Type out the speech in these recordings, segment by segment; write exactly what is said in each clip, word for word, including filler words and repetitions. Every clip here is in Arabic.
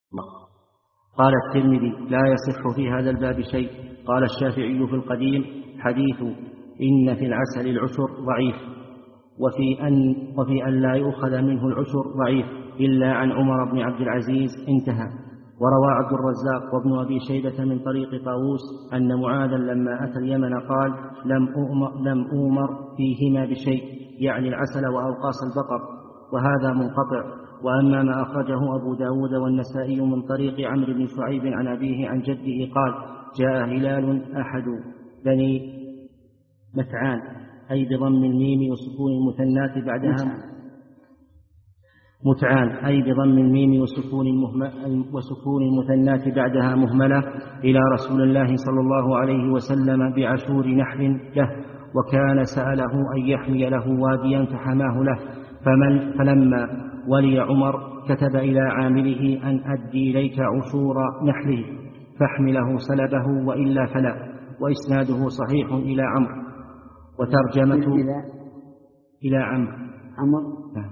قال الترمذي: لا يصح في هذا الباب شيء. قال الشافعي في القديم: حديث إن في العسل العشر ضعيف، وفي أن, وفي أن لا يؤخذ منه العشر ضعيف إلا عن عمر بن عبد العزيز انتهى. وروى عبد الرزاق وابن أبي شيبة من طريق طاووس أن معاذا لما أتى اليمن قال: لم أؤمر, لم أؤمر فيهما بشيء، يعني العسل وأوقاص البقر، وهذا منقطع. وأما ما أخرجه أبو داود والنسائي من طريق عمرو بن شعيب عن أبيه عن جده قال: جاء هلال أحد بني متعان، أي بضم الميم وسكون المثنات بعدها متعان أي بضم الميم وسكون, وسكون المثنات بعدها مهملة إلى رسول الله صلى الله عليه وسلم بعشور نحل له، وكان سأله أن يحمي له واديا فحماه له. فمن فلما ولي عمر كتب إلى عامله أن أدي إليك عشور نحله فاحمله سلبه وإلا فلا. وإسناده صحيح إلى عمرو. وترجمته إلى, إلى عمرو عمرو نعم.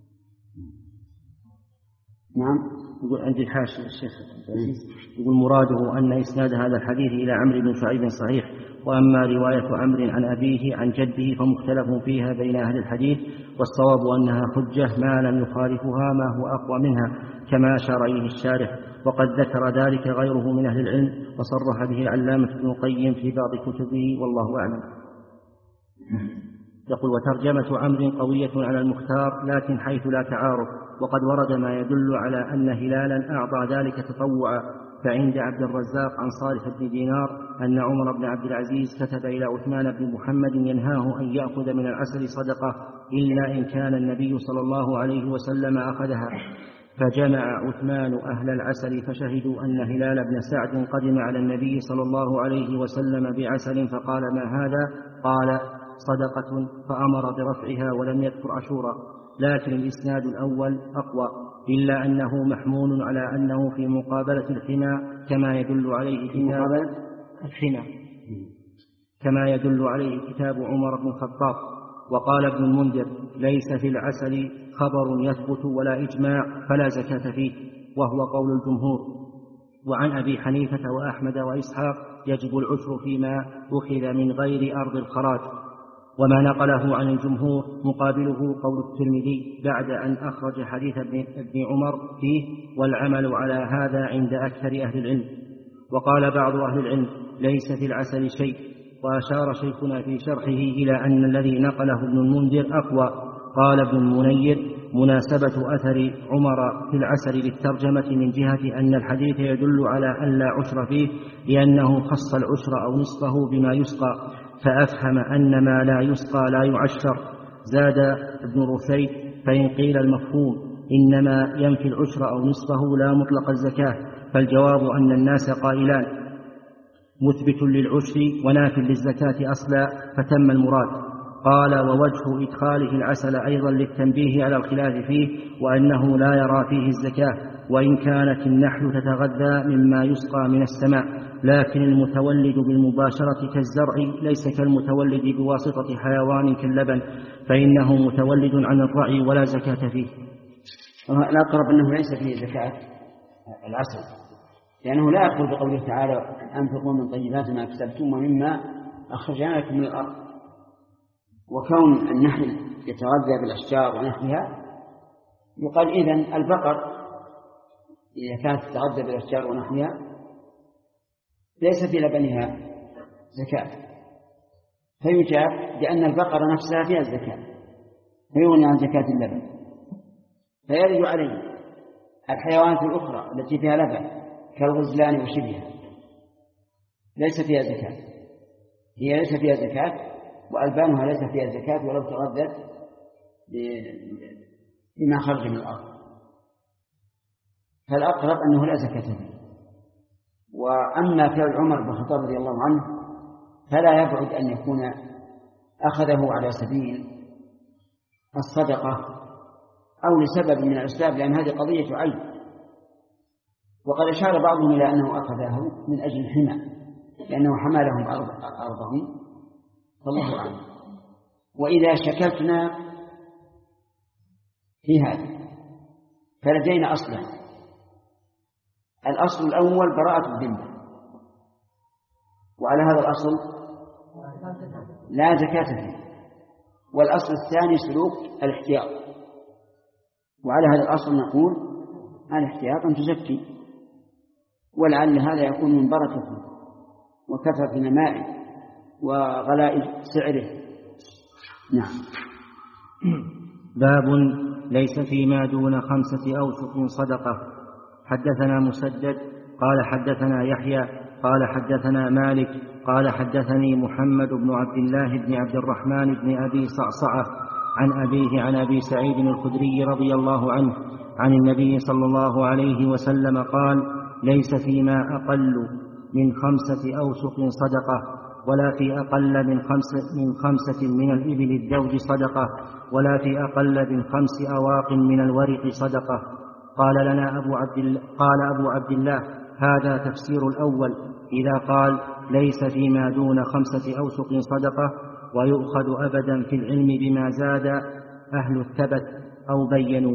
نعم. يقول عندي حاشية الشيخ يقول: مراده أن إسناد هذا الحديث إلى عمرو بن شعيب صحيح. وأما رواية عمرو عن أبيه عن جده فمختلف فيها بين أهل الحديث، والصواب أنها حجة ما لم يخالفها ما هو أقوى منها، كما أشار إليه الشارح، وقد ذكر ذلك غيره من أهل العلم، وصرح به العلامة ابن القيم في بعض كتبه، والله أعلم. يقول: وترجمة عمرو قوية على المختار، لكن حيث لا تعارض، وقد ورد ما يدل على أن هلالا أعطى ذلك تطوعا. فعند عبد الرزاق عن صالح بن دينار أن عمر بن عبد العزيز كتب إلى عثمان بن محمد ينهاه أن يأخذ من العسل صدقة إلا إن كان النبي صلى الله عليه وسلم أخذها. فجمع عثمان أهل العسل فشهدوا أن هلال بن سعد قدم على النبي صلى الله عليه وسلم بعسل، فقال: ما هذا؟ قال: صدقة، فأمر برفعها ولم يذكر عشورا. لكن الإسناد الأول أقوى، إلا أنه محمول على أنه في مقابلة الحنى كما يدل عليه كتاب الحنى كما يدل عليه كتاب عمر بن الخطاب. وقال ابن المنذر: ليس في العسل خبر يثبت ولا إجماع فلا زكاة فيه، وهو قول الجمهور. وعن أبي حنيفة وأحمد وإسحاق يجب العشر فيما أخذ من غير أرض الخراج. وما نقله عن الجمهور مقابله قول الترمذي بعد أن أخرج حديث ابن عمر فيه: والعمل على هذا عند أكثر أهل العلم. وقال بعض أهل العلم: ليس في العسل شيء. وأشار شيخنا في شرحه إلى أن الذي نقله ابن المنذر أقوى. قال ابن المنير: مناسبة أثر عمر في العسل للترجمة من جهة أن الحديث يدل على أن لا عشر فيه، لأنه خص العشر أو نصفه بما يسقى، فأفهم أن ما لا يسقى لا يعشر. زاد ابن رفيد: فإن قيل المفهوم إنما ينفي العشر أو نصفه لا مطلق الزكاة، فالجواب أن الناس قائلان: مثبت للعشر وناف للزكاة أصلا، فتم المراد. قال: ووجه إدخاله العسل أيضا للتنبيه على الخلاف فيه، وأنه لا يرى فيه الزكاة، وإن كانت النحل تتغذى مما يسقى من السماء، لكن المتولد بالمباشرة كالزرع ليس كالمتولد بواسطة حيوان كاللبن، فإنه متولد عن الرعي ولا زكاة فيه. الأقرب أنه ليس فيه زكاة العسل، لأنه لا يقول بقوله تعالى: أنفقوا من طيبات ما كسبتم ومما أخرجنا لكم من الأرض. وكون النحل يتغذى بالأشجار ونحلها، يقال إذن البقر إذا كانت تتغذى بالأشجار ونحلها ليس في لبنها زكاة، فيجاب بأن البقرة نفسها فيها الزكاة، فيغني عن زكاة اللبن. فيرد عليه الحيوانات الأخرى التي فيها لبن كالغزلان وشبهها ليس فيها زكاة، هي ليس فيها زكاة، وألبانها ليس فيها زكاة ولو تغذت بما خرج من الأرض، فالأقرب أنه لا زكاة فيه. وأما فعل عمر بن الخطاب رضي الله عنه فلا يبعد أن يكون أخذه على سبيل الصدقة أو لسبب من الأسباب، لأن هذه قضية عين. وقد أشار بعضهم إلى أنه أخذه من أجل الحمى، لأنه حمى لهم أرضهم، فالله أعلم. وإذا شكلتنا في هذا فلدينا أصلا الأصل الأول براءة الذمة، وعلى هذا الأصل لا زكاة فيه. والأصل الثاني سلوك الاحتياط، وعلى هذا الأصل نقول الاحتياط أن تزكي، ولعل هذا يكون من بركته وكثرة نمائه وغلاء سعره. نعم. باب ليس فيما دون خمسة أوسق صدقة. حدثنا مسدد قال حدثنا يحيى قال حدثنا مالك قال حدثني محمد بن عبد الله بن عبد الرحمن بن أبي صعصعة عن أبيه عن أبي سعيد الخدري رضي الله عنه عن النبي صلى الله عليه وسلم قال: ليس فيما أقل من خمسة أوسق صدقة، ولا في أقل من خمسة من, خمسة من الإبل الزوج صدقة، ولا في أقل من خمس أواق من الورق صدقة. قال لنا أبو عبد الله قال أبو عبد الله: هذا تفسير الأول إذا قال ليس فيما دون خمسة أوسق صدقة، ويؤخذ أبدا في العلم بما زاد أهل الثبت أو بينوا.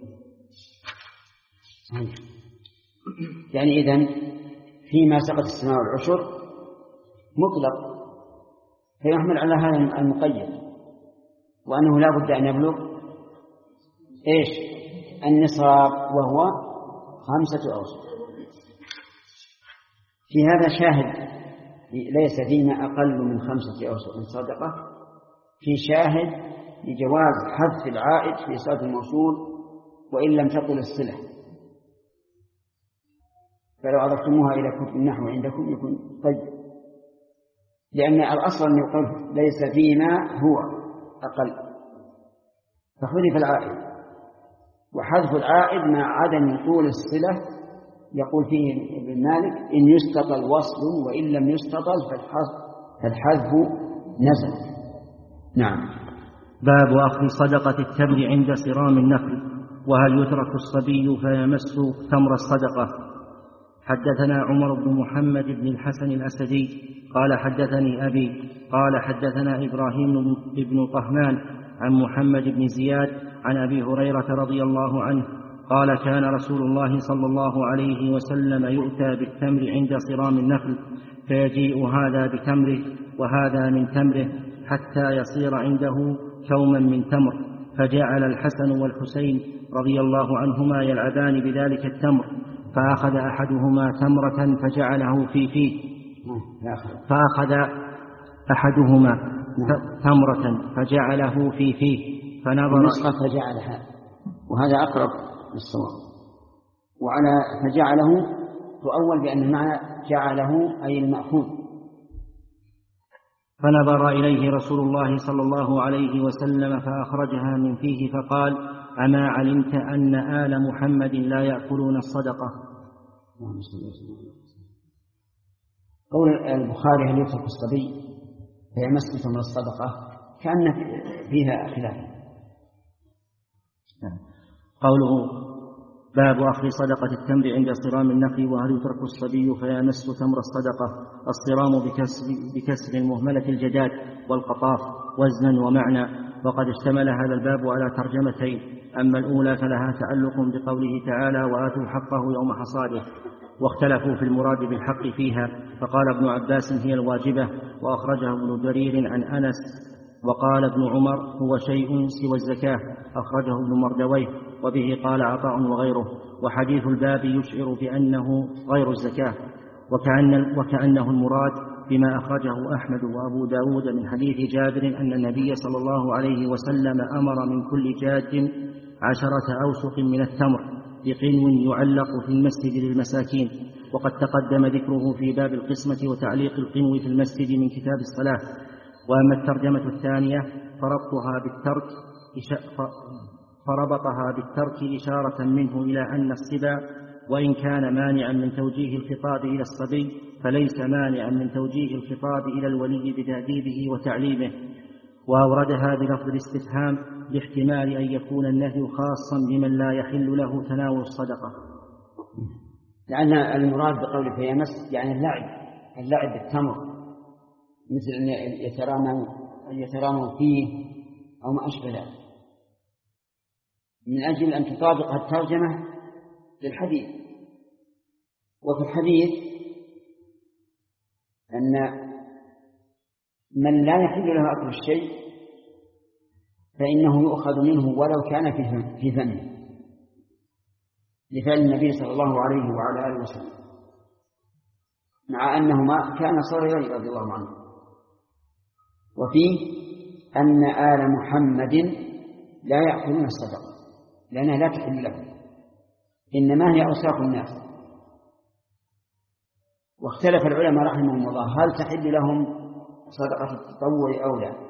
يعني إذن فيما سقط السماء والعشر مطلق، فيحمل على هذا المقيد، وأنه لا بد أن يبلغ إيش النصاب وهو خمسة أوسق. في هذا شاهد ليس فيما أقل من خمسة أوسق من صدقة، في شاهد لجواز حذف العائد في صلة الموصول وإن لم تطل الصلة، فلو أضفتموها إلى كتب النحو عندكم يكون طيب، لأن الأصل أن يقول ليس فيما هو أقل، فحذف العائد، وحذف العائد مع عدم طول الصلة يقول فيه ابن مالك: إن يستطل وصل وإن لم يستطل فالحذف نزل. نعم. باب أخذ صدقة التمر عند صرام النخل، وهل يترك الصبي فيمس تمر الصدقة. حدثنا عمر بن محمد بن الحسن الأسدي قال حدثني أبي قال حدثنا إبراهيم بن طهمان عن محمد بن زياد عن أبي هريرة رضي الله عنه قال: كان رسول الله صلى الله عليه وسلم يؤتى بالتمر عند صرام النخل، فيجيء هذا بتمره وهذا من تمره حتى يصير عنده كوما من تمر، فجعل الحسن والحسين رضي الله عنهما يلعبان بذلك التمر، فأخذ أحدهما تمرة فجعله في فيه فأخذ أحدهما تمرة فجعله في فيه فنظر فجعلها، وهذا أقرب للصواب. وعلى فجعله تؤول بأن المعنى جعله أي المأخوذ. فنظر إليه رسول الله صلى الله عليه وسلم فأخرجها من فيه فقال: أما علمت أن آل محمد لا يأكلون الصدقة؟ قول البخاري: هل يترك الصبي فيمس تمر الصدقة، كأن فيها خلاف. قوله: باب أخذ صدقة التمر عند صرام النخل، وهل يترك الصبي فيمس تمر الصدقة. الصرام بكسر, بكسر المهملة الجداد والقطاف وزنا ومعنى، وقد اشتمل هذا الباب على ترجمتين: أما الأولى فلها تعلق بقوله تعالى: وآتوا حقه يوم حصاده، واختلفوا في المراد بالحق فيها، فقال ابن عباس: هي الواجبة، وأخرجه ابن جرير عن أنس، وقال ابن عمر: هو شيء سوى الزكاة، أخرجه ابن مردويه، وبه قال عطاء وغيره. وحديث الباب يشعر بأنه غير الزكاة، وكأن وكأنه المراد بما أخرجه أحمد وأبو داود من حديث جابر أن النبي صلى الله عليه وسلم أمر من كل جاد عشرة أوسق من التمر بقنو يعلق في المسجد للمساكين، وقد تقدم ذكره في باب القسمة وتعليق القنو في المسجد من كتاب الصلاة. وأما الترجمة الثانية فربطها بالترك فربطها بالترك إشارة منه إلى أن الصبا وإن كان مانعا من توجيه الخطاب إلى الصبي فليس مانعا من توجيه الخطاب إلى الولي بتأديبه وتعليمه. وأوردها بلفظ الاستفهام لاحتمال أن يكون النهي خاصا بمن لا يحل له تناول الصدقة، لأن المراد بقوله فيمس يعني اللعب اللعب بالتمر، مثل أن يتراموا يتراموا فيه أو ما أشبه ذلك، من أجل أن تطابق الترجمة للحديث. وفي الحديث أن من لا يحل له أكل الشيء فإنه يؤخذ منه ولو كان في فمه، لفعل النبي صلى الله عليه وعلى آله وسلم، مع أنهما كان صغيرين رضي الله عنه. وفيه أن آل محمد لا يأكلون الصدقة لأنها لا تحل لهم، إنما هي أوساخ الناس. واختلف العلماء رحمهم الله هل تحل لهم صدقة التطوع أو لا،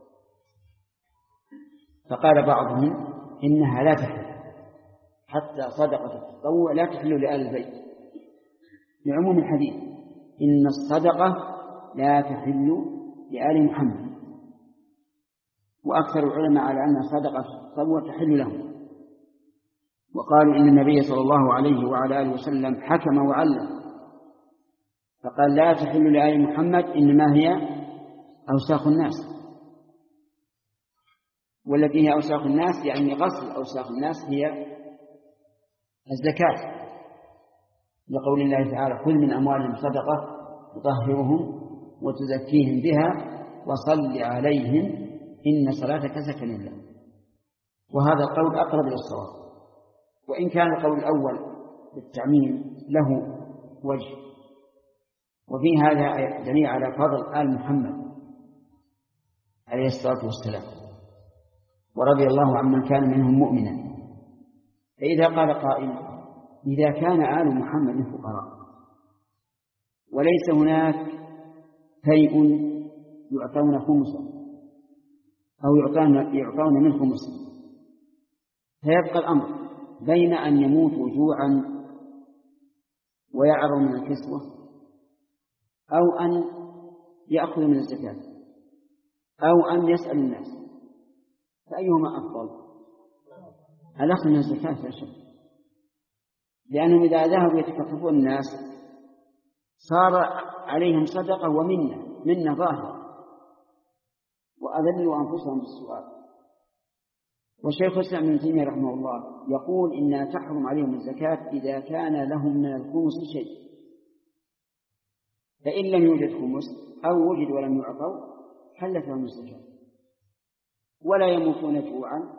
فقال بعضهم إنها لا تحل، حتى صدقة التطوع لا تحل لآل البيت لعموم الحديث إن الصدقة لا تحل لآل محمد. وأكثر العلماء على أن صدقة التطوع تحل لهم، وقالوا إن النبي صلى الله عليه وعلى آله وسلم حكم وعلم فقال لا تحل لآل محمد إنما هي أوساخ الناس، والتي هي أوساخ الناس يعني غسل أوساخ الناس هي الزكاة، لقول الله تعالى خذ من أموالهم صدقة تطهرهم وتزكيهم بها وصل عليهم إن صلاتك سكن لهم. وهذا القول أقرب إلى الصواب، وإن كان القول الأول بالتعميم له وجه. وفي هذا دليل على فضل آل محمد عليه الصلاة والسلام ورضي الله عمن كان منهم مؤمنا. فإذا قال قائل إذا كان آل محمد فقراء وليس هناك شيء يعطون خمسا أو يعطون من خمس، فيبقى الأمر بين أن يموتوا جوعا ويعروا من الكسوة أو أن يأخذوا من الزكاة أو أن يسأل الناس، فأيهما أفضل؟ الأخذ من الزكاة لا شك، لأنهم إذا ذهبوا يتكففون الناس صار عليهم صدقة ومنة منة ظاهرة وأذلوا أنفسهم بالسؤال. والشيخ الإسلام ابن تيمية رحمه الله يقول إنها تحرم عليهم الزكاة إذا كان لهم من الخمس شيء، فإن لم يوجد خمس أو وجد ولم يعطوا حلت لهم الزكاة ولا يموتون جوعا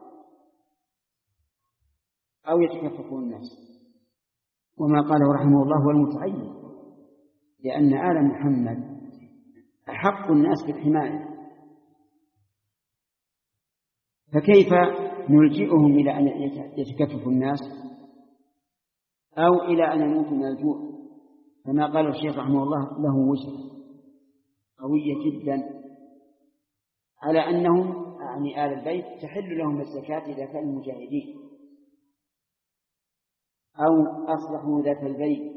أو يتكففون الناس. وما قاله رحمه الله هو المتعين، لأن آل محمد أحق الناس بالحماية، فكيف نلجئهم إلى أن يتكففوا الناس أو إلى أن يموتوا من الجوع؟ كما قال الشيخ رحمه الله له وجهة قوية جدا على أنهم يعني آل البيت تحل لهم الزكاة إذا كانوا مجاهدين أو أصلحوا ذات البيت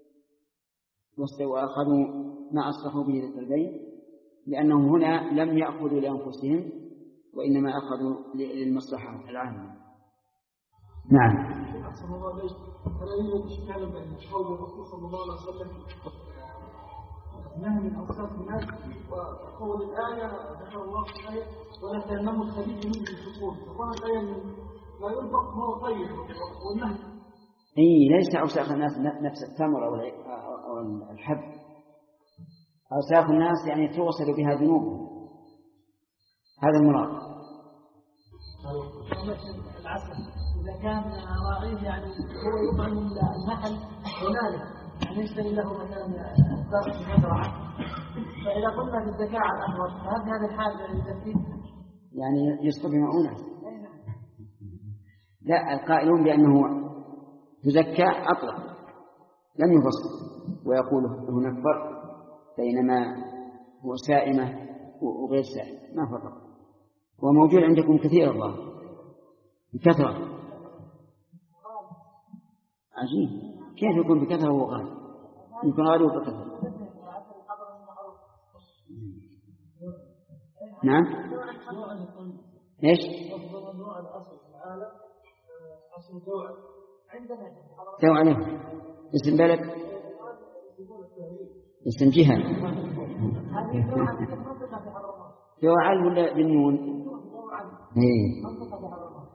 وأخذوا ما أصلحوا به ذات البيت، لأنهم هنا لم يأخذوا لأنفسهم وإنما أخذوا للمصلحة العامة. نعم. فلا يوجد إشكال بين قول الرسول صلى الله عليه وسلم نهي من أوساخ الناس وقول الآية ذكر الله في الآية ولا تيمموا الخبيث منه بالفسوق، فقال الآية لا ينفق ما هو طيب والنهي. إيه ليس أوساخ الناس نفس التمر أو الحب، أوساخ الناس يعني توصل بها ذنوبهم، هذا المراد. العسل إذا كان راعيه يعني هو يطعم النحل هنالك يعني يشتري له مثلا درس مزرعة، فإذا قلنا بالزكاة على الأحوال فهل هذا الحال يزكيه؟ يعني يسقط بمعونة؟ لا، القائلون بأنه تزكى أطلق لم يفصل، ويقول هناك فرق بينما هو سائمة وغير سائمة، ما فرق. وموجود عندكم كثير الله بكثرة عجيب، كيف يكون بكثرة وهو غالي؟ يكون غالي وبكثرة. نعم. ايش؟ جو عليه اسم بلد، اسم جهة. جو عل ولا بالنون؟ ايه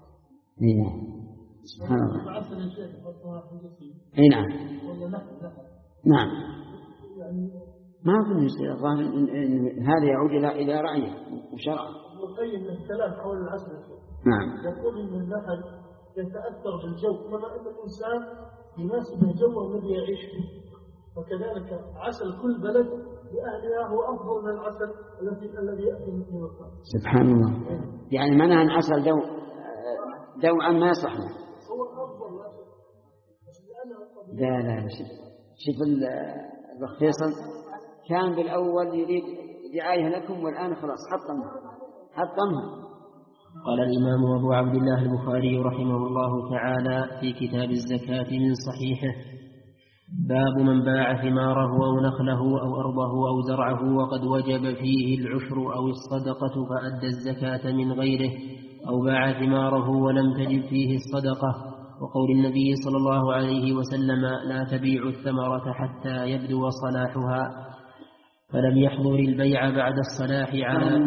ايه سبحان الله. اي نعم. نعم. ما أظن الظاهر إن هذا يعود إلى إلى رعيه وشرعه. القيم من الكلام حول العسل. نعم. يقول إن النحل يتأثر بالجو كما أن الإنسان يناسب الجو الذي يعيش فيه، وكذلك عسل كل بلد لأهلها هو أفضل من العسل الذي الذي يأتي من مكان. سبحان الله. يعني معناها أن عسل دو دوعا ما يصلحنا. هو أفضل عسل. لا لا شوف الأخ فيصل كان بالأول يريد دعاية لكم والآن خلاص حطمها حطمها. قال الإمام أبو عبد الله البخاري رحمه الله تعالى في كتاب الزكاة من صحيحه: باب من باع ثماره أو نخله أو أرضه أو زرعه وقد وجب فيه العشر أو الصدقة فأدى الزكاة من غيره، أو باع ثماره ولم تجب فيه الصدقة، وقول النبي صلى الله عليه وسلم: لا تبيعوا الثمرة حتى يبدو صلاحها، فلم يحضر البيع بعد الصلاح على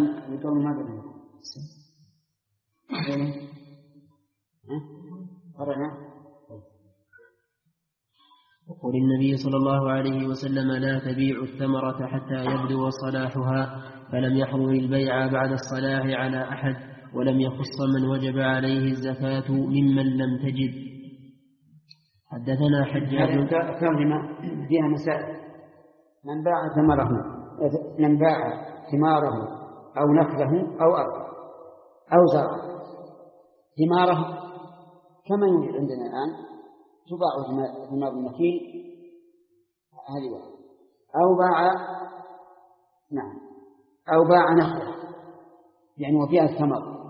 وقول النبي صلى الله عليه وسلم: لا تبيعوا الثمرة حتى يبدو صلاحها، فلم يحضر البيع بعد الصلاح على أحد، ولم يخص من وجب عليه الزكاة ممن لم تجب. حدثنا حجاج. ترجمة فيها مسائل: من باع ثمره من باع ثماره أو نخله أو أرضه أو زرعه. ثماره كما يوجد عندنا الآن تباع ثمار النخيل هذه واحدة، أو باع نعم أو باع نخله يعني وفيها الثمر،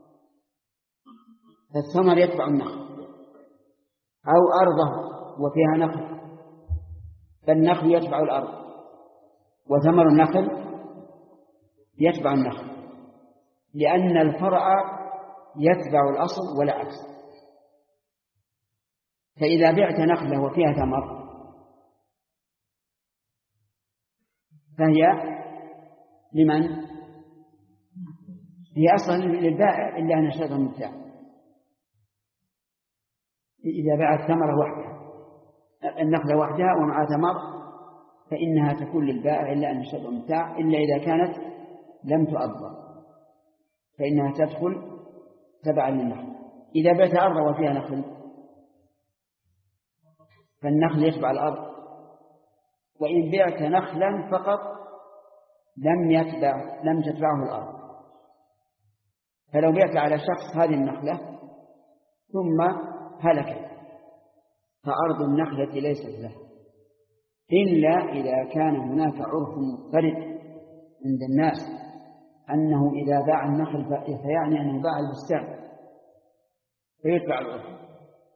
فالثمر يتبع النخل، أو أرضه وفيها نخل فالنخل يتبع الأرض، وثمر النخل يتبع النخل، لأن الفرع يتبع الأصل ولا عكس. فإذا بعت نخلة وفيها ثمر فهي لمن؟ هي أصلا للبائع إلا أن يشترط المبتاع. إذا باع الثمرة وحدها النخلة وحدها ومع ثمر فإنها تكون للبائع إلا أن يشترط المبتاع، إلا إذا كانت لم تؤضى فإنها تدخل تبعا للنخل. إذا بعت أرض وفيها نخل فالنخل يتبع الأرض، وإن بعت نخلا فقط لم يتبع لم تتبعه الأرض. فلو بعت على شخص هذه النخلة ثم هلكت فأرض النخلة ليست له، إلا إذا كان هناك عرف مضطرد عند الناس أنه إذا باع النخل فيعني أنه باع البستان فيتبع العرف.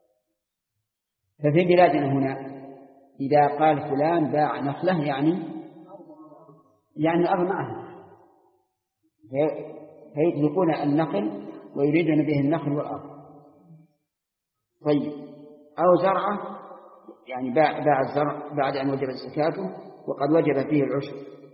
ففي بلادنا هنا إذا قال فلان باع نخلة يعني يعني الأرض معه، فيطلقون النخل ويريدون به النخل والأرض. طيب، أو زرعه يعني باع باع الزرع بعد أن وجبت زكاته وقد وجب فيه العشر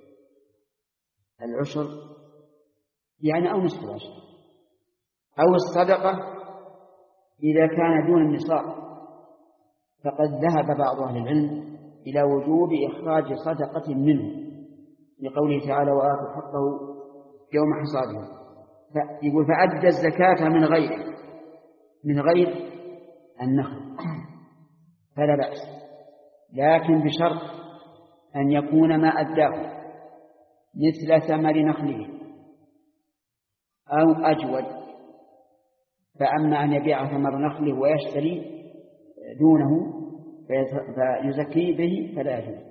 العشر يعني أو نصف العشر، أو الصدقة إذا كان دون النصاب، فقد ذهب بعض أهل العلم إلى وجوب إخراج صدقة منه لقوله تعالى: وآتوا حقه يوم حصاده. يقول: فأدى الزكاة من غيره من غير النخل فلا بأس، لكن بشرط أن يكون ما أداه مثل ثمر نخله أو أجود. فأما أن يبيع ثمر نخله ويشتري دونه فيزكي به فلا يجوز.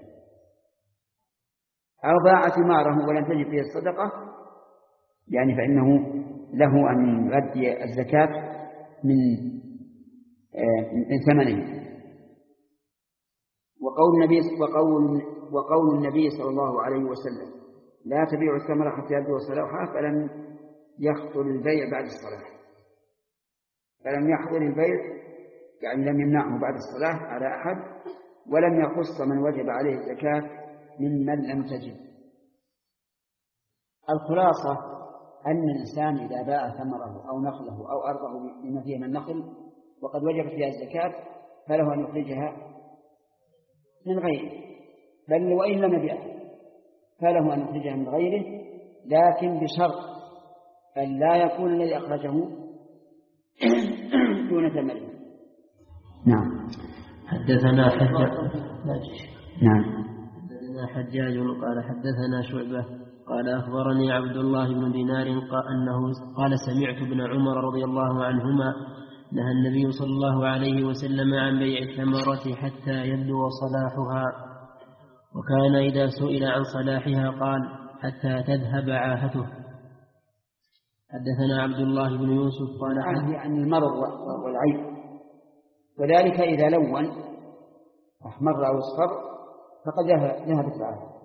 أو باع ثماره ولم تجب فيه الصدقة يعني فإنه له أن يؤدي الزكاة من من ثمنه. وقول النبي وقول وقول النبي صلى الله عليه وسلم: لا تبيعوا الثمرة حتى يبدو صلاحها، فلم يخطر البيع بعد الصلاح. فلم يحضر البيع يعني لم يمنعه بعد الصلاة على أحد، ولم يخص من وجب عليه الزكاة ممن لم تجب. الخلاصة أن الإنسان إذا باع ثمره أو نخله أو أرضه بما فيه من نخل وقد وجبت فيها الزكاة فله أن يخرجها من غيره بل وإن لم يبيعه فله أن يخرجها من غيره، لكن بشرط أن لا يكون الذي أخرجه دون ثمنه. نعم. حدثنا حجاج نعم حدثنا حجاج قال حدثنا شعبة قال أخبرني عبد الله بن دينار قال أنه قال سمعت ابن عمر رضي الله عنهما نهى النبي صلى الله عليه وسلم عن بيع الثمرة حتى يبدو صلاحها، وكان إذا سئل عن صلاحها قال حتى تذهب عاهته. حدثنا عبد الله بن يوسف قال عنه عن المرض والعيب، وذلك إذا لون أحمر أو اصفر فقد ذهبت العاهة.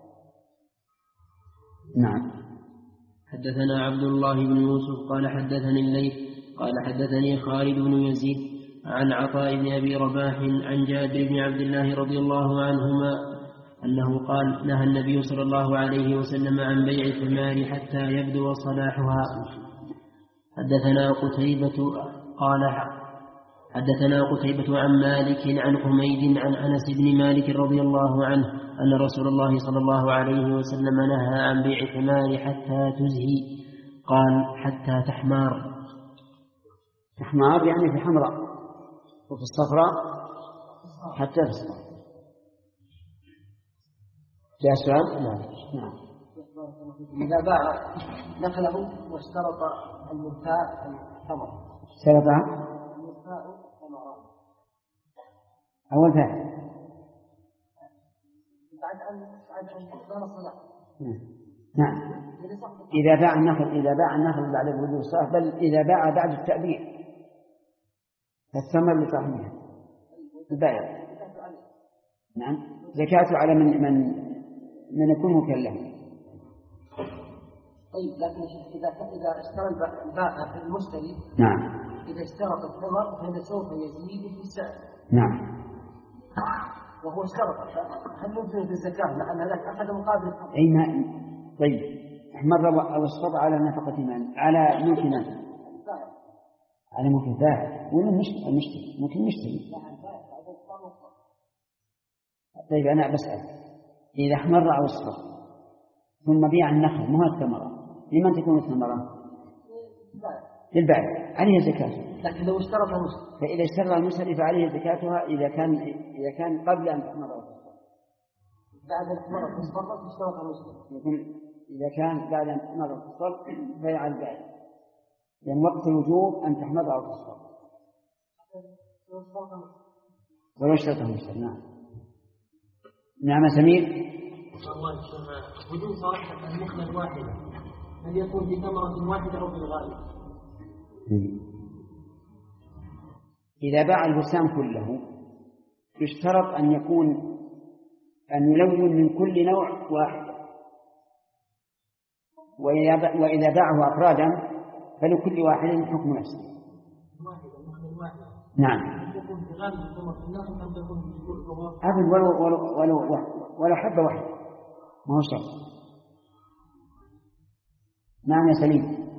نعم. حدثنا عبد الله بن يوسف قال حدثني الليث قال حدثني خالد بن يزيد عن عطاء بن أبي رباح عن جابر بن عبد الله رضي الله عنهما أنه قال نهى النبي صلى الله عليه وسلم عن بيع الثمار حتى يبدو صلاحها. حدثنا قتيبة قال حدثنا قتيبة عن مالك عن حميد عن أنس بن مالك رضي الله عنه أن رسول الله صلى الله عليه وسلم نهى عن بيع الثمار حتى تزهي، قال حتى تحمار. تحمار يعني في حمراء، وفي الصفراء حتى تصفر. جاء سؤال؟ نعم. إذا باع نخله واشترط المنتاء الثمر. اشترط أول فعل بعد أن بعد أن يقدر الصلاة. نعم. إذا باع النخل إذا باع النخل بعد وجود الصلاة، بل إذا باع بعد التأبير فالثمر لصاحبها البائع. نعم. زكاته على من من من يكون مكلف. طيب لكن إذا إذا اشترى البائع المشتري نعم إذا اشترط الثمر فإنه سوف يزيد في السعر. نعم. وهو اشترط، هل يمكن بالزكاة لأن هذاك أخذ مقابل الثمر؟ أي ما. طيب احمر أو اصفر على نفقة من؟ على ملك من؟ على ملك البائع ولا المشتري؟ ممكن المشتري. طيب أنا بسأل، إذا احمر أو اصفر ثم بيع النخل ما هو الثمرة، لمن تكون الثمرة؟ للبائع، عليه زكاة. لكن لو اشترط المشتري، فإذا اشترى المشتري فعليه زكاتها إذا كان إذا كان قبل أن تحمر أو تصفر. بعد أن تحمر أو تصفر اشترط المشتري. يكون إذا كان بعد أن تحمر أو تصفر بيع البائع، لأن وقت الوجوب أن تحمر أو تصفر. ولو اشترط المشتري. نعم. نعم سمير. وجود صلاح النخلة الواحدة هل يكون في ثمرة واحدة أو في الغالب؟ إذا باع البستان كله يشترط أن يكون أن يلون من كل نوع واحد، وإذا باعه أفرادا فلكل واحد حكم نفسه. نعم. أبد ولو ولو ولو ولو حبة واحدة ما هو شرط. نعم يا سليم.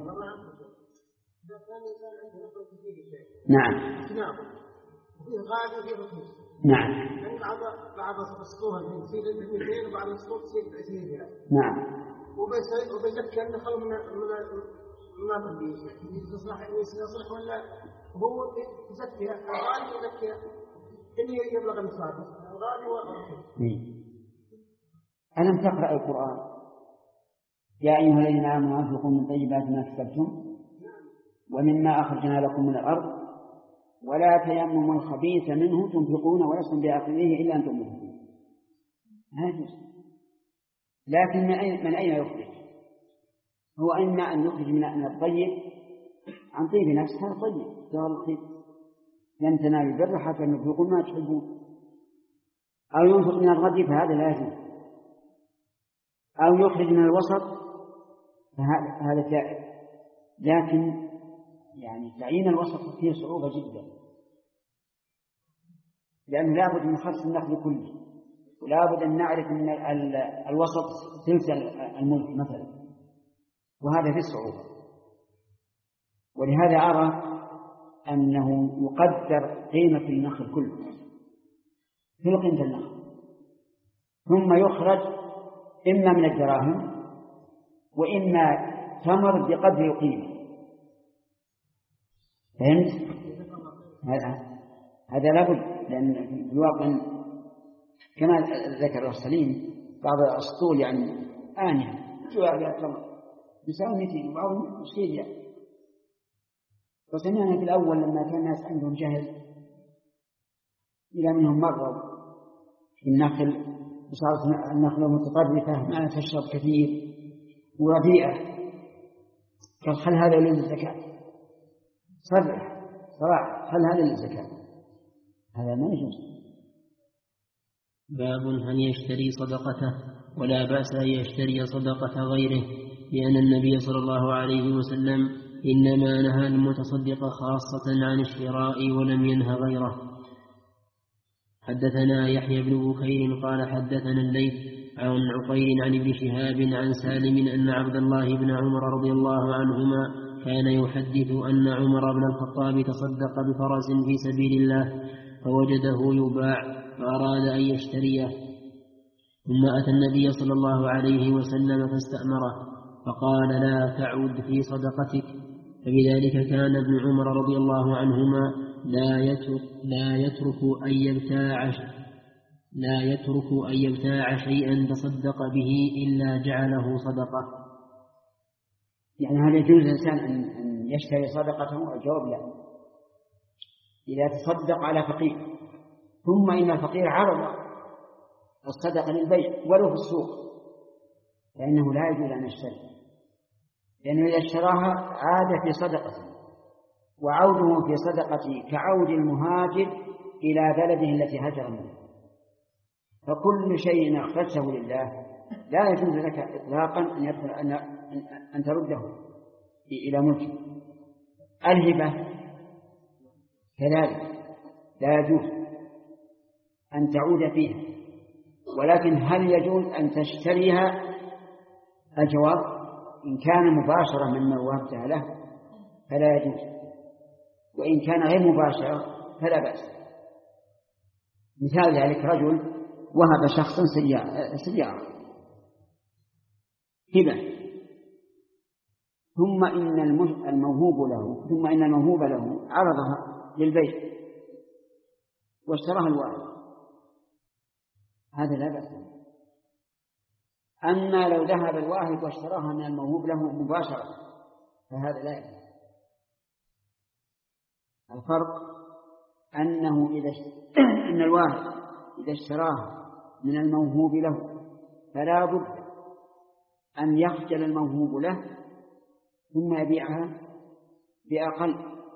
نعم. نعم. بعض الصور تصير اثنين وبعض الصور تصير عشرين. نعم. وبيزكى النخل من من ما تبيه يصلح يصلح ولا هو يزكيها الغالي يزكيها إني يبلغ النصاب الغالي والرخيص. ألم تقرأ القرآن؟ يا أيها الذين آمنوا أنفقوا من طيبات ما كسبتم ومما أخرجنا لكم من الأرض ولا تيمموا الخبيث منه تنفقون ولستم بآخذيه إلا أن تؤمنوا. هذا لكن من أين من أين يخرج؟ هو إما أن يخرج من الطيب عن طيب نفس، هذا طيب جار الخير لن تنالوا البر حتى تنفقوا ما تحبون، أو ينفق من الغد فهذا لازم، أو يخرج من الوسط فهذا جائز. لكن يعني تعيين الوسط فيه صعوبة جدا، لأنه لابد من خص النخل كله، ولابد أن نعرف أن الوسط ثلث الملك مثلا، وهذا فيه صعوبة. ولهذا أرى أنه يقدر قيمة النخل كله في قيمة النخل، ثم يخرج إما من الدراهم وإما تمر بقدر قيمة. فهمت؟ هذا هذا لابد، لأن في الواقع كما ذكر السليم بعض الأسطول يعني آنية جواب تمر يساوي مئتين وبعضهم يصير يعني. وسمعنا في الأول لما كان الناس عندهم جهل إلى منهم مرض في النخل وصارت النخلة متطرفة ما تشرب كثير ورديئة، قال هل هذا للزكاة؟ صرح صراحة هل هذا للزكاة؟ هذا ما يجوز. باب هل يشتري صدقته، ولا بأس أن يشتري صدقة غيره، لأن النبي صلى الله عليه وسلم إنما نهى المتصدق خاصة عن الشراء ولم ينه غيره. حدثنا يحيى بن بكير قال حدثنا الليث عن عقيل عن ابن شهاب عن سالم أن عبد الله بن عمر رضي الله عنهما كان يحدث أن عمر بن الخطاب تصدق بفرس في سبيل الله فوجده يباع فأراد أن يشتريه، ثم أتى النبي صلى الله عليه وسلم فاستأمره فقال لا تعود في صدقتك. فبذلك كان ابن عمر رضي الله عنهما لا يترك, لا يترك أن يبتاع لا يترك أن يبتاع شيئا تصدق به إلا جعله صدقة. يعني هل يجوز الإنسان أن يشتري صدقته؟ الجواب لا. إذا تصدق على فقير ثم إن الفقير عرض الصدقة للبيع ولو في السوق فإنه لا يجوز أن يشتري، لأنه إذا اشتراها عاد في صدقته، وعوده في صدقته كعود المهاجر إلى بلده التي هاجر منه. فكل شيء أخرجته لله لا يجوز لك إطلاقا أن يدخل أن أن ترده إلى ملكه. الهبة كذلك لا يجوز أن تعود فيها، ولكن هل يجوز أن تشتريها؟ الجواب إن كان مباشرة مما وهبتها له فلا يجوز، وإن كان غير مباشرة فلا بأس. مثال ذلك رجل وهب شخصا سيارة هبة، ثم إن الموهوب له ثم إن الموهوب له عرضها للبيع واشتراها الواحد، هذا لا بأس. أما لو ذهب الواحد واشتراها من الموهوب له مباشرة فهذا لا يجوز. الفرق أنه إذا أن الواحد إذا اشتراها من الموهوب له فلا بد أن يخجل الموهوب له ثم يبيعها بأقل،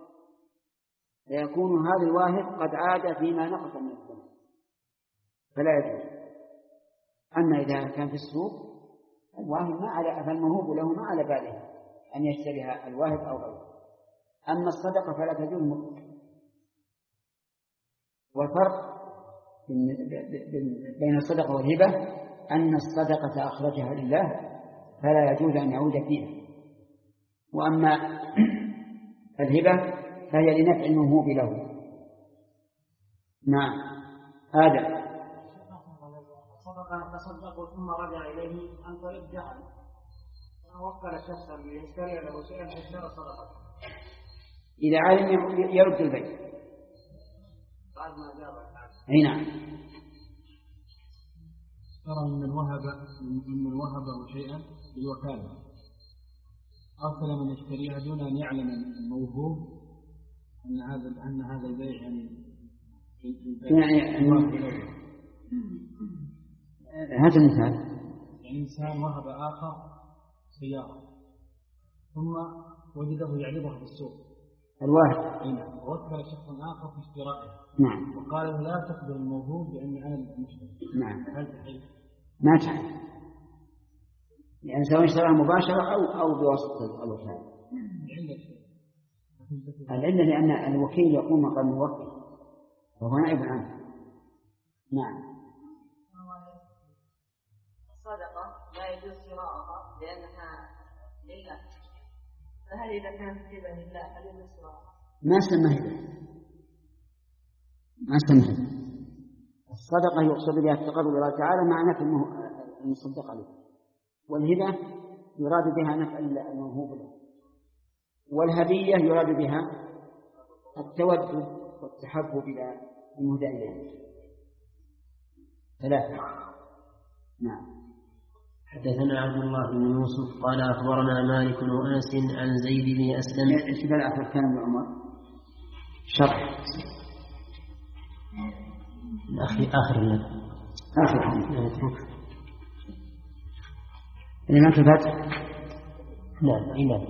فيكون هذا الواحد قد عاد فيما نقص من الثمن فلا يجوز. أما إذا كان في السوق الواحد ما على فالموهوب له ما على باله أن يشتريها الواحد أو غيره. أما الصدقة فلا تجوز مطلقا. والفرق بين الصدقة والهبة أن الصدقة أخرجها لله فلا يجوز أن يعود فيها، وأما الهبة فهي لنفع الموهوب له. نعم. هذا صدقة تصدق ثم رجع إليه أن طريق جهل ووكل شخصا ليشتري له شيئا فاشترى صدقة، إذا علم يرد البيع بعد ما جاب. أي نعم. ترى من الوهب من وهبه شيئا بالوكالة أرسل من يشتريها دون أن يعلم الموهوب أن هذا أن هذا البيع يعني يعني هذا المثال يعني إنسان وهب آخر سيارة ثم وجده يعرضها في السوق الواحد ووكل شخص آخر في اشترائها. نعم. وقال له لا تقبل الموهوب لأن أنا المشتري. نعم. هل تحل؟ ما تحل، يعني سواء اشتراها مباشرة أو أو بواسطة الوكالة. العلة لأن الوكيل يقوم مقام الموكل وهو نائب عنه. نعم. الصدقة لا يجوز شراءها لأنها لله، فهل إذا كانت هبة لله هل يجوز شراءها؟ ما سمى هبة، ما سمى هبة. الصدقة يقصد بها التقرب إلى الله تعالى مع نفع المصدق عليه، والهبة يراد بها نفع الموهوب له، والهدية يراد بها التودد والتحبب إلى المهدى إليه. ثلاثة. نعم. حدثنا عبد الله بن يوسف قال أخبرنا مالك وأنس عن زيد بن أسلم. ايش بلع في الكلام ابن عمر؟ شرح آخر آخر لك آخر الإمام في الفتح. نعم إمام.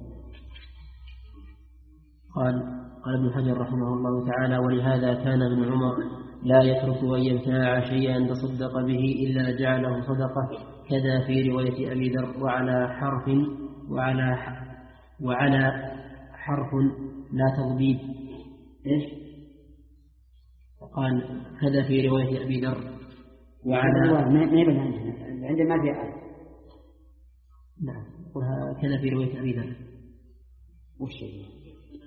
قال قال ابن حجر رحمه الله تعالى: ولهذا كان ابن عمر لا يترك أن يبتاع شيئا تصدق به إلا جعله صدقة، كذا في رواية أبي ذر: وعلى حرف وعلى وعلى حرف لا تضبيب. إيش؟ قال كذا في رواية أبي ذر وعلى ما يبنى عندما في آية. نعم. كذا في رواية أبي ذر. وش هي؟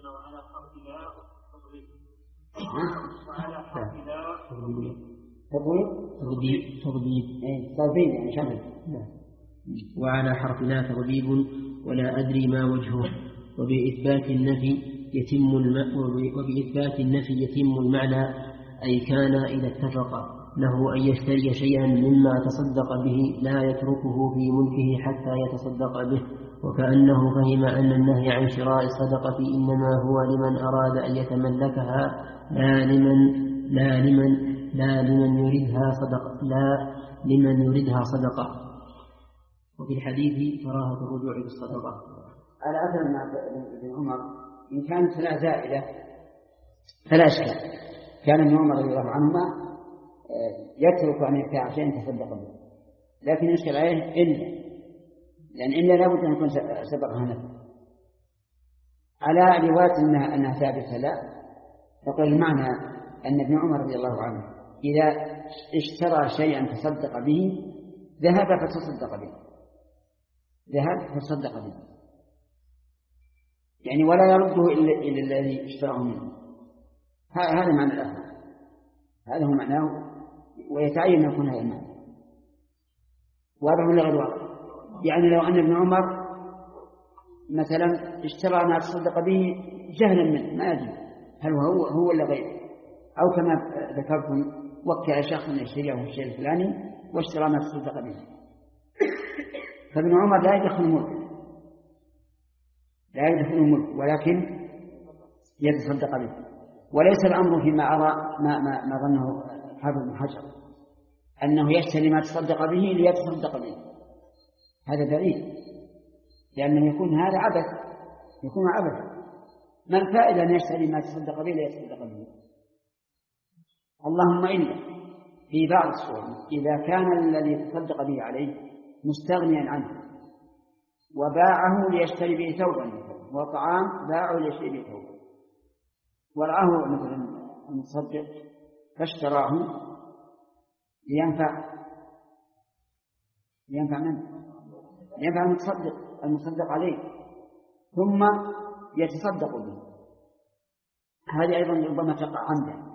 وعلى حرف لا تضبيب تضبيب تضبيب تضبيب يعني شمل. وعلى حرف لا تضبيب ولا أدري ما وجهه. وبإثبات النفي يتم الم... وبإثبات النفي يتم المعنى، أي كان إذا اتفق له أن يشتري شيئا مما تصدق به لا يتركه في ملكه حتى يتصدق به، وكأنه فهم أن النهي عن شراء الصدقة إنما هو لمن أراد أن يتملكها لا لمن لا لمن لا لمن يريدها صدقة لا لمن يريدها صدقة. وفي الحديث كراهة الرجوع بالصدقة. على أثر مع ابن عمر إن كانت لا زائدة فلا إشكال. كان ابن عمر رضي الله عنهما يترك أن يبتاع شيئا تصدق به، لكن يشكل عليه إلا، لأن إلا لابد أن يكون سبقها نفع. على رواية أنها, أنها ثابتة لا، فقال المعنى أن ابن عمر رضي الله عنه إذا اشترى شيئا تصدق به ذهب فتصدق به، ذهب فتصدق به، يعني ولا يرده إلا الذي اشتراه منه. هذا معنى الأثر، هذا هو معناه، ويتعين أن يكون هذا المعنى واضح ولا غير واضح؟ يعني لو أن ابن عمر مثلا اشترى ما تصدق به جهلا منه ما يدري هل هو هو ولا غيره، أو كما ذكرتم وكل شخص يشتريه الشيء الفلاني واشترى ما تصدق به، فابن عمر لا يدخل الملك لا يدخل الملك ولكن يتصدق به. وليس الأمر فيما أرى ما, ما, ما ظنه حافظ بن حجر أنه يشتري ما تصدق به ليتصدق به، هذا بعيد، لأنه يكون هذا عبث، يكون عبث. ما الفائدة أن يشتري ما تصدق به ليتصدق به؟ اللهم إلا في بعض الصور إذا كان الذي تصدق به عليه مستغنيا عنه وباعه ليشتري به ثوبا وطعام باعه ليشتري به ثوبا، ورآه مثلا المتصدق فاشتراه لينفع لينفع من؟ لينفع المتصدق المتصدق عليه ثم يتصدق به. هذه أيضا ربما تقع عنده.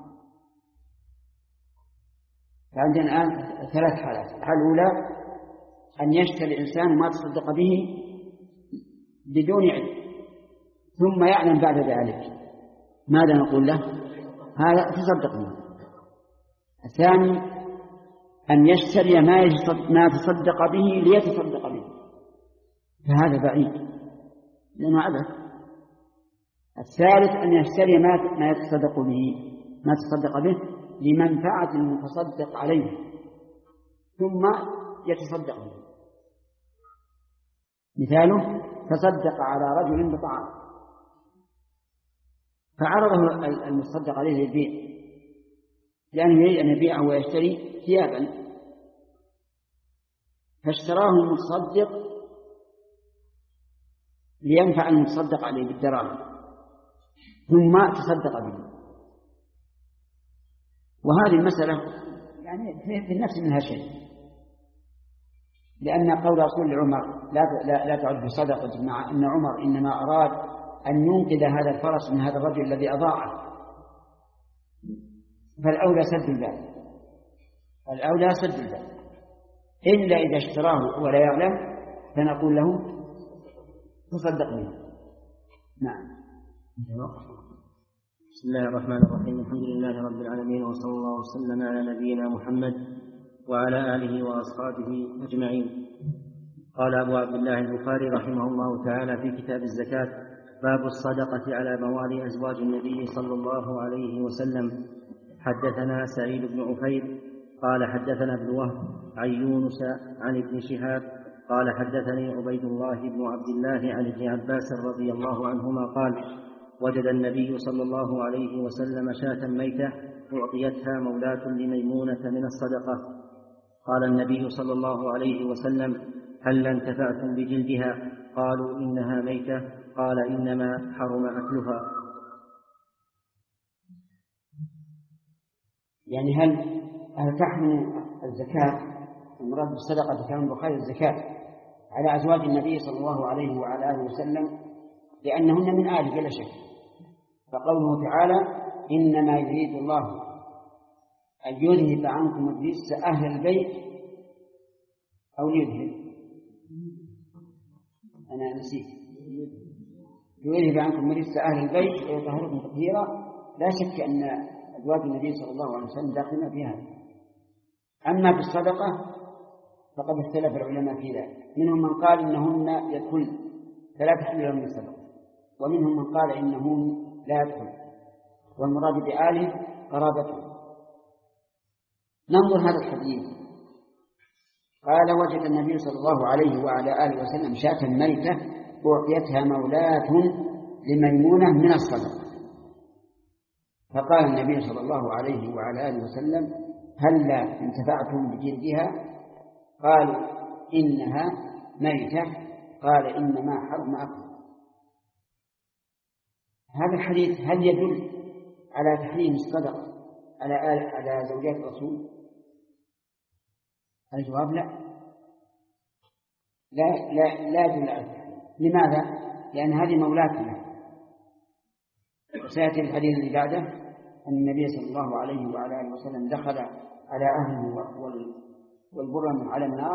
فعندنا الآن ثلاث حالات. الحالة الأولى أن يشتري الإنسان ما تصدق به بدون علم ثم يعلم بعد ذلك، ماذا نقول له؟ هذا تصدق به. الثاني أن يشتري ما تصدق به ليتصدق به، فهذا بعيد لأنه عبث. الثالث أن يشتري ما يتصدق به ما تصدق به لمنفعة المتصدق عليه ثم يتصدق به. مثاله تصدق على رجل بطعام فعرضه المتصدق عليه للبيع لأنه يريد أن يبيعه ويشتري ثيابا، فاشتراه المتصدق لينفع المتصدق عليه بالدراهم ثم تصدق به. وهذه المسألة يعني في النفس منها شيء، لأن قول رسول لعمر لا لا, لا تعد بصدقة، مع أن عمر إنما أراد أن ينقذ هذا الفرس من هذا الرجل الذي أضاعه، فالأولى سد الباب الأولى سد الباب، إلا إذا اشتراه ولا يعلم فنقول له تصدق به. نعم. بسم الله الرحمن الرحيم. الحمد لله رب العالمين، وصلى الله وسلم على نبينا محمد وعلى آله وأصحابه أجمعين. قال أبو عبد الله البخاري رحمه الله تعالى في كتاب الزكاة: باب الصدقة على موالي أزواج النبي صلى الله عليه وسلم. حدثنا سعيد بن عفير قال حدثنا ابن وهب عن يونس عن ابن شهاب قال حدثني عبيد الله بن عبد الله عن ابن عباس رضي الله عنهما قال: وجد النبي صلى الله عليه وسلم شاة ميتة أعطيتها مولاة لميمونة من الصدقة. قال النبي صلى الله عليه وسلم: هل انتفعتم بجلدها؟ قالوا: إنها ميتة. قال: إنما حرم أكلها. يعني هل هل تحرم الزكاة، المراد بالصدقة كان بخير الزكاة على أزواج النبي صلى الله عليه وعلى آله وسلم لأنهن من آله بلا شك. فقوله تعالى: إنما يريد الله أن يذهب عنكم الرجس أهل البيت أو يذهب، أنا نسيت، يذهب عنكم الرجس أهل البيت ويطهركم تطهيرا. لا شك أن أزواج النبي صلى الله عليه وسلم داخلين في هذا. أما في الصدقة فقد اختلف العلماء في ذلك، منهم من قال إنهن يدخلن فلا تحل لهم الصدقة، ومنهم من قال إنهن لا يدخل، والمراد بآله قرابته. ننظر هذا الحديث. قال: وجد النبي صلى الله عليه وعلى آله وسلم شاة ميتة أعطيتها مولاة لميمونة من الصدقة. فقال النبي صلى الله عليه وعلى آله وسلم: هل انتفعتم بجلدها؟ قالوا: إنها ميتة. قال: إنما حرم أكل. هذا الحديث هل يدل على تحريم الصدقة على على زوجات الرسول؟ الجواب لا، لا لا لا يدل على التحريم. لماذا؟ لأن هذه مولاتنا. وسيأتي الحديث اللي بعده أن النبي صلى الله عليه وعلى آله وسلم دخل على أهله والبرم على النار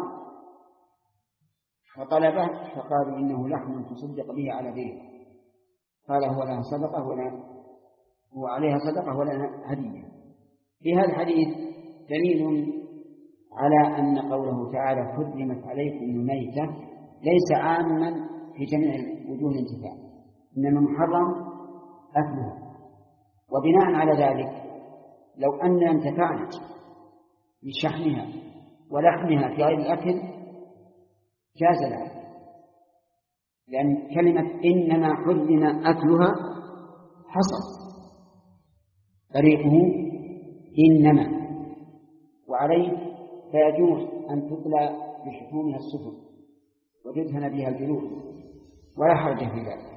وطلبه، فقالوا: إنه لحم تصدق به على بيت. قال: هو لها صدقة ولا هو عليها صدقة ولا هدية. في هذا الحديث دليل على أن قوله تعالى: حرمت عليكم الميتة ليس عاما في جميع وجوه الانتفاع، إنما محرم أكلها. وبناء على ذلك لو أن انتفعنا بشحمها ولحمها في غير الأكل جاز لها، لأن كلمة إنما حرم أكلها حصل طريقه إنما، وعليه فيجوز أن تطلى بشحومها السفن وتدهن بها الجلود ولا حرج في ذلك.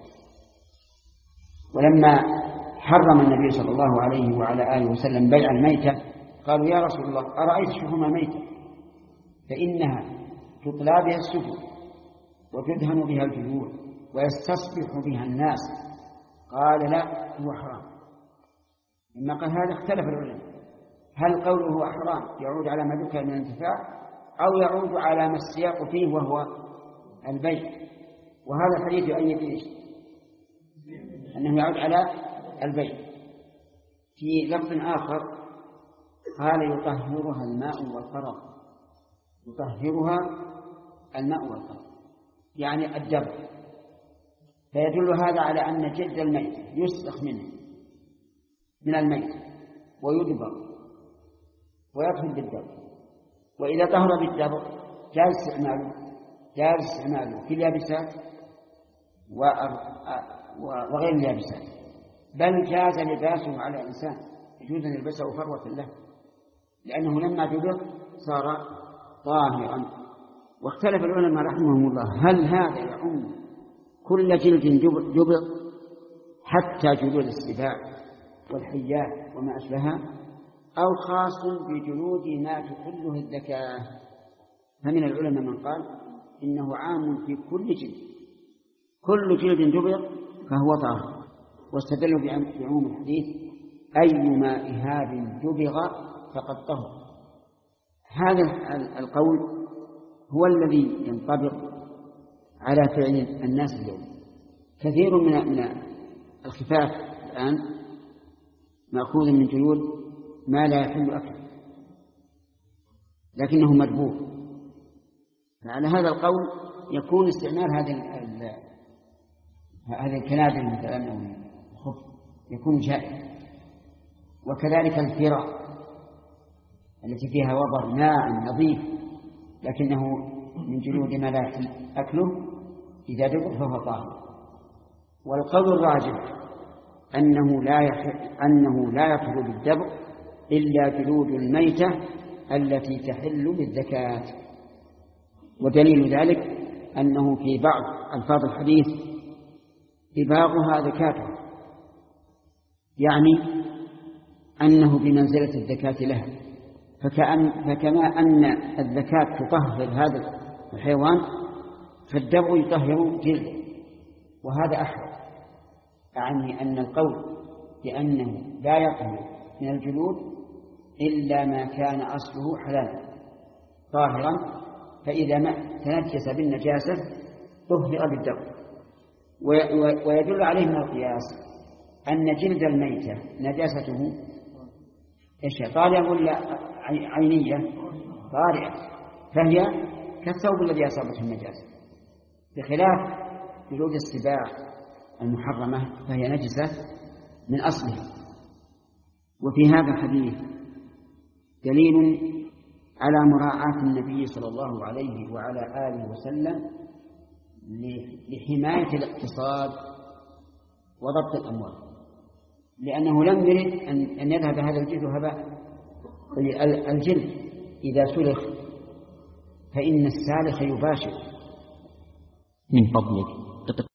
ولما حرم النبي صلى الله عليه وعلى آله وسلم بيع الميتة قالوا: يا رسول الله، أرأيت شحوم الميتة فإنها تطلى بها السفن وتدهن بها الجلود ويستصبح بها الناس. قال: لا، هو حرام. لما قال هذا اختلف العلماء، هل قوله حرام يعود على ما ذكر من الانتفاع أو يعود على ما السياق فيه وهو البيع؟ وهذا الحديث يؤيد ايش؟ أنه يعود على البيع. في لفظ آخر قال: يطهرها الماء والفرغ. يطهرها الماء والفرغ يعني الدم. فيدل هذا على أن جلد الميت يسلخ منه من الميت ويدبر ويطهر بالدم، وإذا طهر بالدبر جاز استعماله جاز استعماله في اليابسات وغير اليابسات، بل جاز لباسه على الإنسان، يجوز أن يلبسه فروة له، لأنه لما دبر صار طاهرا. واختلف العلماء رحمهم الله هل هذا يعم كل جلد جبر حتى جلود السباع والحيات وما أشبهها، أو خاص بجلود ما تحله الزكاة. فمن العلماء من قال إنه عام في كل جلد، كل جلد جبر فهو طاهر، واستدلوا بعموم الحديث: أيما إهاب جبر فقد طهر. هذا القول هو الذي ينطبق على فعل الناس اليوم. كثير من من الخفاف الآن مأخوذ من جلود ما لا يحل أكله لكنه مذبوح. فعلى هذا القول يكون استعمال هذه هذه الكنادل مثلا أو الخف يكون جائز. وكذلك الفرع التي فيها وضع ماء نظيف لكنه من جلود ما لا يحل أكله إذا دبر فهو طاهر. والقول الراجح أنه لا أنه لا يطهر بالدبر إلا جلود الميتة التي تحل بالزكاة. ودليل ذلك أنه في بعض ألفاظ الحديث إباغها زكاته، يعني أنه بمنزلة الزكاة لها. فكأن فكما أن الزكاة تطهر هذا الحيوان فالدبر يطهر جلده، وهذا أحوط. أعني أن القول بأنه لا يطهر من الجلود إلا ما كان أصله حلالا طاهرا، فإذا ما تنجس بالنجاسة طهر بالدبر. ويدل عليه من القياس أن جلد الميتة نجاسته إيش طارئة ولا عينية؟ طارئة، فهي كالثوب الذي أصابته النجاسة، بخلاف جلود السباع المحرمة فهي نجسة من أصلها. وفي هذا الحديث دليل على مراعاة النبي صلى الله عليه وعلى آله وسلم لحماية الاقتصاد وضبط الأموال، لأنه لم يرد أن يذهب هذا الجلد هباء. الجلد إذا سلخ فإن السالخ يباشر. من فضلك